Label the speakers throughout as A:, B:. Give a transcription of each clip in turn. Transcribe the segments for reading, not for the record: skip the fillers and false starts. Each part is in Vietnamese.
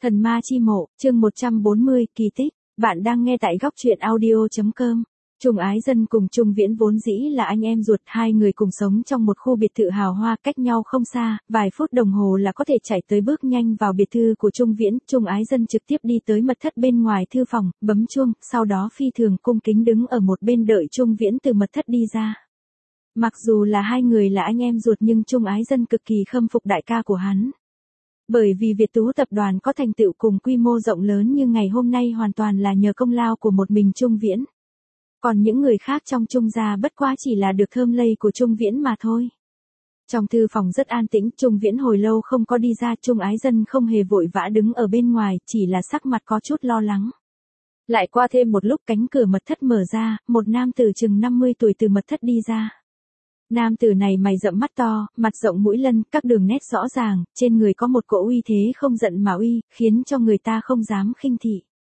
A: Thần ma chi mộ, chương 140, kỳ tích. Bạn đang nghe tại góc truyện audio.com. Trung Ái Dân cùng Trung Viễn vốn dĩ là anh em ruột, hai người cùng sống trong một khu biệt thự hào hoa cách nhau không xa, vài phút đồng hồ là có thể chạy tới bước nhanh vào biệt thự của Trung Viễn. Trung Ái Dân trực tiếp đi tới mật thất bên ngoài thư phòng, bấm chuông, sau đó phi thường cung kính đứng ở một bên đợi Trung Viễn từ mật thất đi ra. Mặc dù là hai người là anh em ruột nhưng Trung Ái Dân cực kỳ khâm phục đại ca của hắn. Bởi vì Việt Tú tập đoàn có thành tựu cùng quy mô rộng lớn như ngày hôm nay hoàn toàn là nhờ công lao của một mình Trung Viễn. Còn những người khác trong Trung gia bất quá chỉ là được thơm lây của Trung Viễn mà thôi. Trong thư phòng rất an tĩnh, Trung Viễn hồi lâu không có đi ra, Trung Ái Dân không hề vội vã đứng ở bên ngoài, chỉ là sắc mặt có chút lo lắng. Lại qua thêm một lúc cánh cửa mật thất mở ra, một nam tử chừng 50 tuổi từ mật thất đi ra. Nam tử này mày rậm mắt to, mặt rộng mũi lân, các đường nét rõ ràng, trên người có một cỗ uy thế không giận mà uy, khiến cho người ta không dám khinh thị.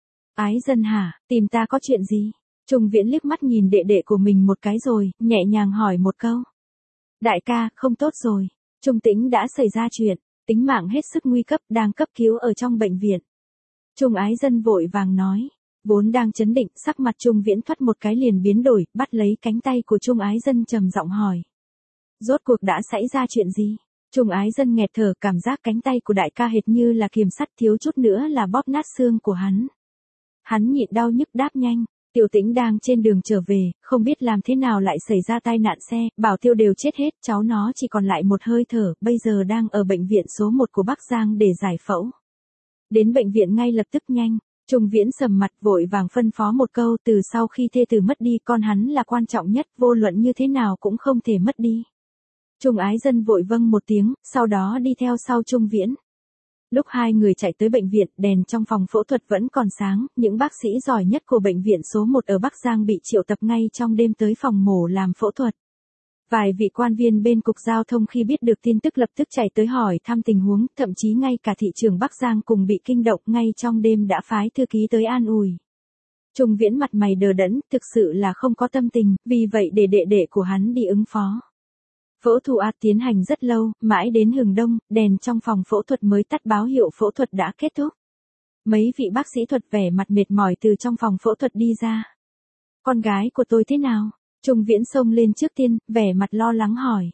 A: Ái Dân hả, tìm ta có chuyện gì? Trung Viễn liếc mắt nhìn đệ đệ của mình một cái rồi, nhẹ nhàng hỏi một câu. Đại ca, không tốt rồi. Trung Tĩnh đã xảy ra chuyện, tính mạng hết sức nguy cấp, đang cấp cứu ở trong bệnh viện. Trung Ái Dân vội vàng nói. Vốn đang chấn định, sắc mặt Trung Viễn thoắt một cái liền biến đổi, bắt lấy cánh tay của Trung Ái Dân trầm giọng hỏi. Rốt cuộc đã xảy ra chuyện gì? Trung Ái Dân nghẹt thở, cảm giác cánh tay của đại ca hệt như là kiềm sắt, thiếu chút nữa là bóp nát xương của hắn. Hắn nhịn đau nhức đáp nhanh. Tiểu Tĩnh đang trên đường trở về, không biết làm thế nào lại xảy ra tai nạn xe, Bảo Tiêu đều chết hết, cháu nó chỉ còn lại một hơi thở, bây giờ đang ở bệnh viện số 1 của Bắc Giang để giải phẫu. Đến bệnh viện ngay lập tức nhanh. Trung Viễn sầm mặt vội vàng phân phó một câu, từ sau khi thê tử mất đi con hắn là quan trọng nhất, vô luận như thế nào cũng không thể mất đi. Trung Ái Dân vội vâng một tiếng, sau đó đi theo sau Trung Viễn. Lúc hai người chạy tới bệnh viện, đèn trong phòng phẫu thuật vẫn còn sáng, những bác sĩ giỏi nhất của bệnh viện số 1 ở Bắc Giang bị triệu tập ngay trong đêm tới phòng mổ làm phẫu thuật. Vài vị quan viên bên cục giao thông khi biết được tin tức lập tức chạy tới hỏi thăm tình huống, thậm chí ngay cả thị trưởng Bắc Giang cùng bị kinh động, ngay trong đêm đã phái thư ký tới an ủi. Trung Viễn mặt mày đờ đẫn, thực sự là không có tâm tình, vì vậy để đệ đệ của hắn đi ứng phó. Phẫu thuật tiến hành rất lâu, mãi đến hừng đông, đèn trong phòng phẫu thuật mới tắt báo hiệu phẫu thuật đã kết thúc. Mấy vị bác sĩ thuật vẻ mặt mệt mỏi từ trong phòng phẫu thuật đi ra. Con gái của tôi thế nào? Trung Viễn xông lên trước tiên, vẻ mặt lo lắng hỏi.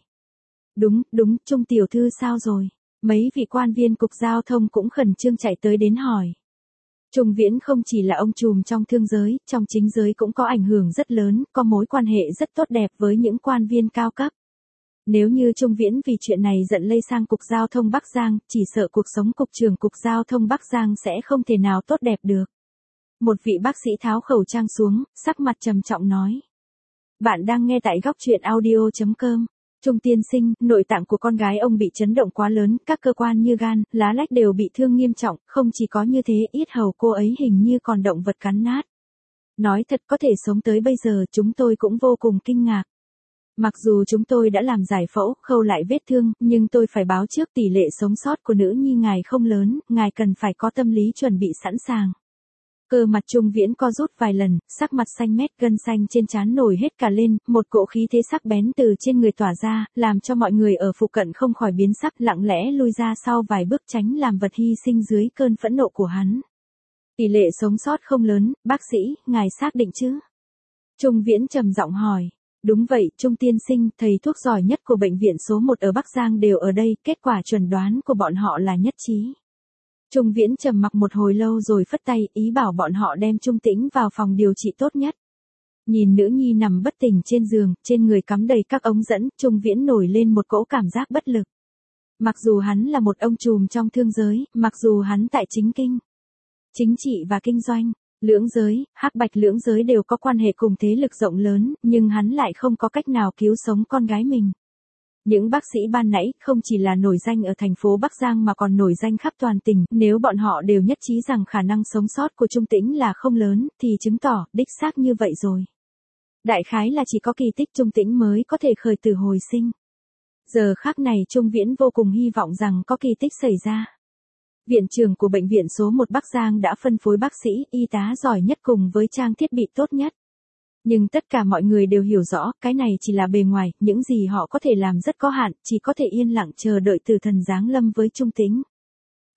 A: Đúng, Trung tiểu thư sao rồi? Mấy vị quan viên cục giao thông cũng khẩn trương chạy tới đến hỏi. Trung Viễn không chỉ là ông trùm trong thương giới, trong chính giới cũng có ảnh hưởng rất lớn, có mối quan hệ rất tốt đẹp với những quan viên cao cấp. Nếu như Trung Viễn vì chuyện này giận lây sang cục giao thông Bắc Giang, chỉ sợ cuộc sống cục trưởng cục giao thông Bắc Giang sẽ không thể nào tốt đẹp được. Một vị bác sĩ tháo khẩu trang xuống, sắc mặt trầm trọng nói. Bạn đang nghe tại góc truyện audio.com. Trung tiên sinh, nội tạng của con gái ông bị chấn động quá lớn, các cơ quan như gan, lá lách đều bị thương nghiêm trọng, không chỉ có như thế, yết hầu cô ấy hình như còn động vật cắn nát. Nói thật có thể sống tới bây giờ chúng tôi cũng vô cùng kinh ngạc. Mặc dù chúng tôi đã làm giải phẫu, khâu lại vết thương, nhưng tôi phải báo trước tỷ lệ sống sót của nữ nhi ngài không lớn, ngài cần phải có tâm lý chuẩn bị sẵn sàng. Cơ mặt Trung Viễn co rút vài lần, sắc mặt xanh mét, gân xanh trên trán nổi hết cả lên, một cỗ khí thế sắc bén từ trên người tỏa ra, làm cho mọi người ở phụ cận không khỏi biến sắc, lặng lẽ lui ra sau vài bước tránh làm vật hy sinh dưới cơn phẫn nộ của hắn. Tỷ lệ sống sót không lớn, bác sĩ, ngài xác định chứ? Trung Viễn trầm giọng hỏi. Đúng vậy, Trung tiên sinh, thầy thuốc giỏi nhất của bệnh viện số 1 ở Bắc Giang đều ở đây, kết quả chuẩn đoán của bọn họ là nhất trí. Trung Viễn trầm mặc một hồi lâu rồi phất tay, ý bảo bọn họ đem Trung Tĩnh vào phòng điều trị tốt nhất. Nhìn nữ nhi nằm bất tỉnh trên giường, trên người cắm đầy các ống dẫn, Trung Viễn nổi lên một cỗ cảm giác bất lực. Mặc dù hắn là một ông trùm trong thương giới, mặc dù hắn tại chính kinh, chính trị và kinh doanh, lưỡng giới, hắc bạch lưỡng giới đều có quan hệ cùng thế lực rộng lớn, nhưng hắn lại không có cách nào cứu sống con gái mình. Những bác sĩ ban nãy không chỉ là nổi danh ở thành phố Bắc Giang mà còn nổi danh khắp toàn tỉnh, nếu bọn họ đều nhất trí rằng khả năng sống sót của Trung Tĩnh là không lớn, thì chứng tỏ, đích xác như vậy rồi. Đại khái là chỉ có kỳ tích Trung Tĩnh mới có thể khởi tử hồi sinh. Giờ khắc này Trung Viễn vô cùng hy vọng rằng có kỳ tích xảy ra. Viện trưởng của bệnh viện số 1 Bắc Giang đã phân phối bác sĩ, y tá giỏi nhất cùng với trang thiết bị tốt nhất. Nhưng tất cả mọi người đều hiểu rõ, cái này chỉ là bề ngoài, những gì họ có thể làm rất có hạn, chỉ có thể yên lặng chờ đợi tử thần giáng lâm với Trung Tĩnh.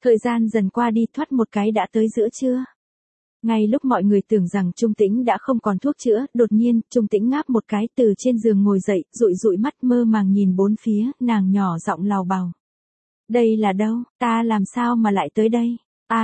A: Thời gian dần qua đi thoát một cái đã tới giữa trưa. Ngay lúc mọi người tưởng rằng Trung Tĩnh đã không còn thuốc chữa, đột nhiên, Trung Tĩnh ngáp một cái từ trên giường ngồi dậy, dụi dụi mắt mơ màng nhìn bốn phía, nàng nhỏ giọng lào bào. Đây là đâu, ta làm sao mà lại tới đây?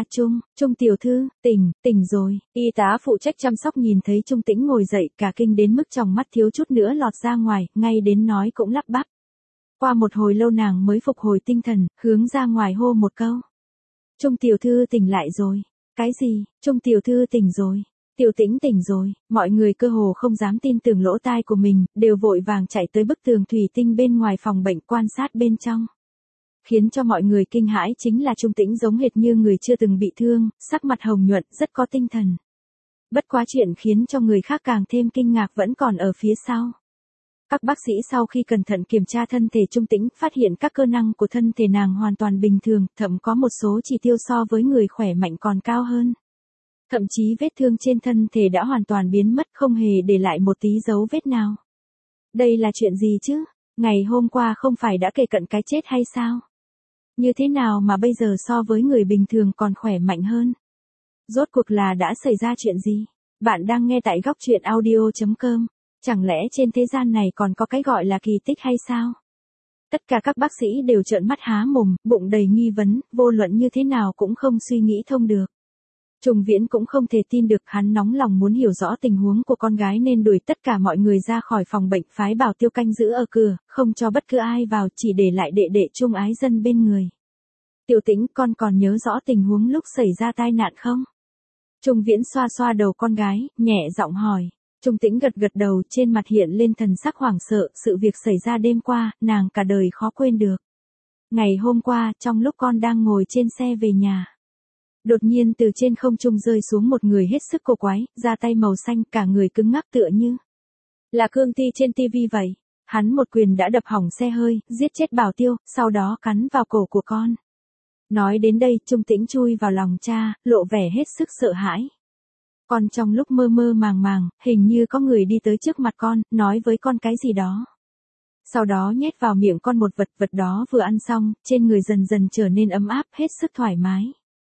A: Trung tiểu thư, tỉnh rồi. Y tá phụ trách chăm sóc nhìn thấy Trung Tĩnh ngồi dậy, cả kinh đến mức tròng mắt thiếu chút nữa lọt ra ngoài, ngay đến nói cũng lắp bắp. Qua một hồi lâu nàng mới phục hồi tinh thần, hướng ra ngoài hô một câu. Trung tiểu thư tỉnh lại rồi. Cái gì, Trung tiểu thư tỉnh rồi. Tiểu Tĩnh tỉnh rồi, mọi người cơ hồ không dám tin tưởng lỗ tai của mình, đều vội vàng chạy tới bức tường thủy tinh bên ngoài phòng bệnh quan sát bên trong. Khiến cho mọi người kinh hãi chính là Trung Tĩnh giống hệt như người chưa từng bị thương, sắc mặt hồng nhuận, rất có tinh thần. Bất quá chuyện khiến cho người khác càng thêm kinh ngạc vẫn còn ở phía sau. Các bác sĩ sau khi cẩn thận kiểm tra thân thể Trung Tĩnh, phát hiện các cơ năng của thân thể nàng hoàn toàn bình thường, thậm có một số chỉ tiêu so với người khỏe mạnh còn cao hơn. Thậm chí vết thương trên thân thể đã hoàn toàn biến mất, không hề để lại một tí dấu vết nào. Đây là chuyện gì chứ? Ngày hôm qua không phải đã kề cận cái chết hay sao? Như thế nào mà bây giờ so với người bình thường còn khỏe mạnh hơn? Rốt cuộc là đã xảy ra chuyện gì? Bạn đang nghe tại góc truyện audio.com. Chẳng lẽ trên thế gian này còn có cái gọi là kỳ tích hay sao? Tất cả các bác sĩ đều trợn mắt há mồm, bụng đầy nghi vấn, vô luận như thế nào cũng không suy nghĩ thông được. Trùng Viễn cũng không thể tin được, hắn nóng lòng muốn hiểu rõ tình huống của con gái nên đuổi tất cả mọi người ra khỏi phòng bệnh, phái bảo tiêu canh giữ ở cửa, không cho bất cứ ai vào, chỉ để lại đệ đệ Trung Ái Dân bên người. Tiểu Tĩnh, con còn nhớ rõ tình huống lúc xảy ra tai nạn không? Trùng Viễn xoa xoa đầu con gái, nhẹ giọng hỏi. Trung Tĩnh gật gật đầu, trên mặt hiện lên thần sắc hoảng sợ, sự việc xảy ra đêm qua, nàng cả đời khó quên được. Ngày hôm qua, trong lúc con đang ngồi trên xe về nhà, đột nhiên từ trên không trung rơi xuống một người hết sức cổ quái, da tay màu xanh, cả người cứng ngắc tựa như là cương thi trên tivi vậy. Hắn một quyền đã đập hỏng xe hơi, giết chết bảo tiêu, sau đó cắn vào cổ của con. Nói đến đây, Trung Tĩnh chui vào lòng cha, lộ vẻ hết sức sợ hãi. Con trong lúc mơ mơ màng màng, hình như có người đi tới trước mặt con, nói với con cái gì đó. Sau đó nhét vào miệng con một vật đó vừa ăn xong, trên người dần dần trở nên ấm áp, hết sức thoải mái.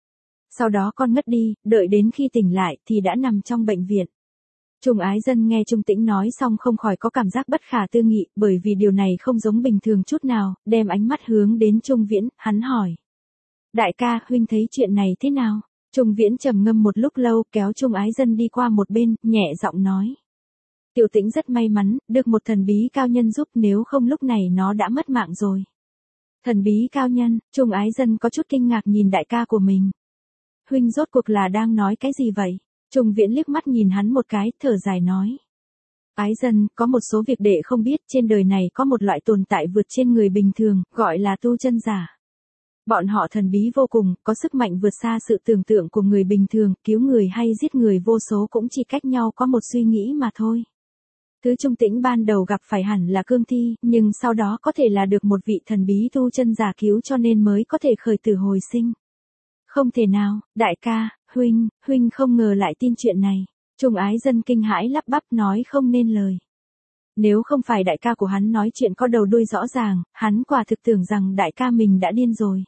A: Sau đó con ngất đi, đợi đến khi tỉnh lại thì đã nằm trong bệnh viện. Trung Ái Dân nghe Trung Tĩnh nói xong không khỏi có cảm giác bất khả tư nghị, bởi vì điều này không giống bình thường chút nào, đem ánh mắt hướng đến Trung Viễn, hắn hỏi. Đại ca, huynh thấy chuyện này thế nào? Trung Viễn trầm ngâm một lúc lâu, kéo Trung Ái Dân đi qua một bên, nhẹ giọng nói. Tiểu Tĩnh rất may mắn, được một thần bí cao nhân giúp, nếu không lúc này nó đã mất mạng rồi. Thần bí cao nhân, Trung Ái Dân có chút kinh ngạc nhìn đại ca của mình. Huynh rốt cuộc là đang nói cái gì vậy? Trung Viễn liếc mắt nhìn hắn một cái, thở dài nói. Ái Dân, có một số việc đệ không biết, trên đời này có một loại tồn tại vượt trên người bình thường, gọi là tu chân giả. Bọn họ thần bí vô cùng, có sức mạnh vượt xa sự tưởng tượng của người bình thường, cứu người hay giết người vô số cũng chỉ cách nhau có một suy nghĩ mà thôi. Thứ Trung Tĩnh ban đầu gặp phải hẳn là cương thi, nhưng sau đó có thể là được một vị thần bí tu chân giả cứu cho nên mới có thể khởi tử hồi sinh. Không thể nào, đại ca, huynh không ngờ lại tin chuyện này. Trung Ái Dân kinh hãi lắp bắp nói không nên lời. Nếu không phải đại ca của hắn nói chuyện có đầu đuôi rõ ràng, hắn quả thực tưởng rằng đại ca mình đã điên rồi.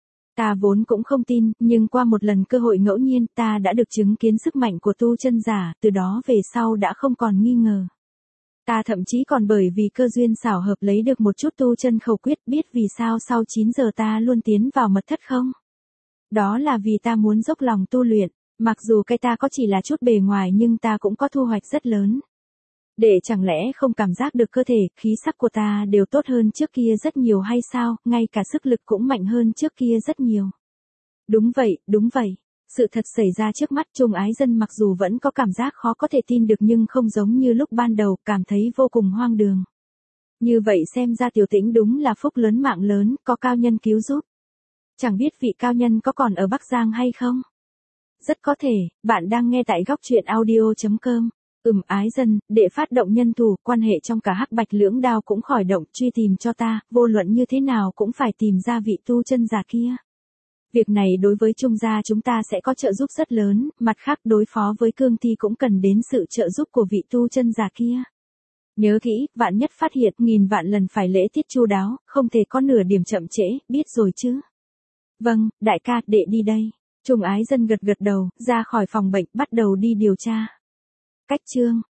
A: Ta vốn cũng không tin, nhưng qua một lần cơ hội ngẫu nhiên ta đã được chứng kiến sức mạnh của tu chân giả, từ đó về sau đã không còn nghi ngờ. Ta thậm chí còn bởi vì cơ duyên xảo hợp lấy được một chút tu chân khẩu quyết, biết vì sao sau 9 giờ ta luôn tiến vào mật thất không? Đó là vì ta muốn dốc lòng tu luyện, mặc dù cái ta có chỉ là chút bề ngoài nhưng ta cũng có thu hoạch rất lớn. Để chẳng lẽ không cảm giác được cơ thể, khí sắc của ta đều tốt hơn trước kia rất nhiều hay sao, ngay cả sức lực cũng mạnh hơn trước kia rất nhiều. Đúng vậy. Sự thật xảy ra trước mắt Trung Ái Dân mặc dù vẫn có cảm giác khó có thể tin được nhưng không giống như lúc ban đầu, cảm thấy vô cùng hoang đường. Như vậy xem ra Tiểu Tĩnh đúng là phúc lớn mạng lớn, có cao nhân cứu giúp. Chẳng biết vị cao nhân có còn ở Bắc Giang hay không? Rất có thể, bạn đang nghe tại góc truyện audio.com. Ái Dân, đệ phát động nhân thủ, quan hệ trong cả Hắc Bạch lưỡng đao cũng khỏi động, truy tìm cho ta, vô luận như thế nào cũng phải tìm ra vị tu chân giả kia. Việc này đối với Trung gia chúng ta sẽ có trợ giúp rất lớn, mặt khác đối phó với cương thi cũng cần đến sự trợ giúp của vị tu chân giả kia. Nhớ kỹ, vạn nhất phát hiện, nghìn vạn lần phải lễ tiết chu đáo, không thể có nửa điểm chậm trễ, biết rồi chứ? Vâng, đại ca, đệ đi đây. Trùng Ái Dân gật gật đầu, ra khỏi phòng bệnh, bắt đầu đi điều tra. Cách chương